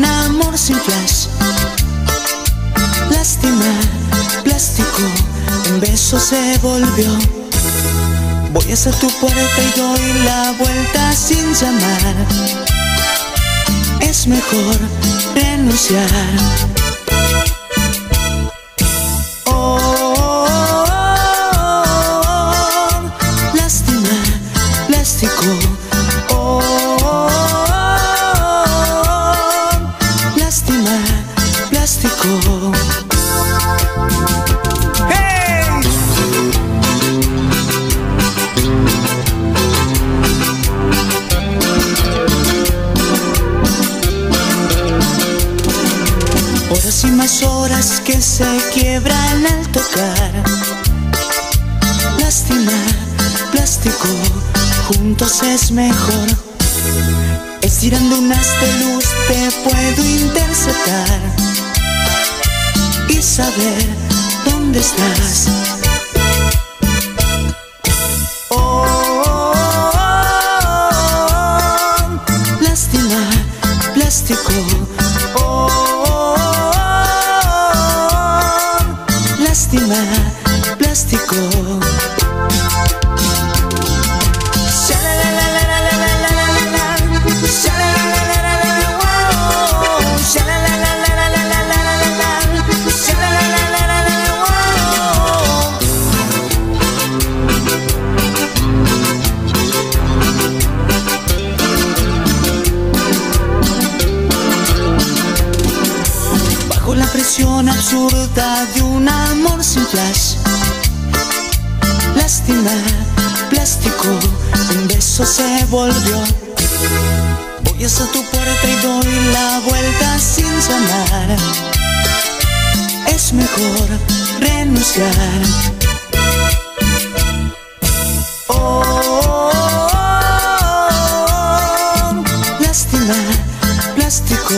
un amor sin flash. Lástima, plástico, en besos se volvió. Voy hasta tu puerta y doy la vuelta sin llamar. Es mejor renunciar. Lástima, plástico. Lástima, plástico. Horas y más horas que se quiebran al tocar. Lástima, plástico, juntos es mejor. Estirando un haz de luz te puedo interceptar y saber dónde estás. Lástima, plástico. Lástima, plástico. Bajo la presión absurda de un amor sin flash. Lástima, plástico, un beso se volvió. Voy hasta tu puerta y doy la vuelta sin llamar. Es mejor renunciar. Lástima, plástico.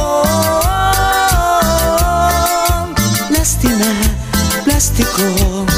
Lástima, plástico.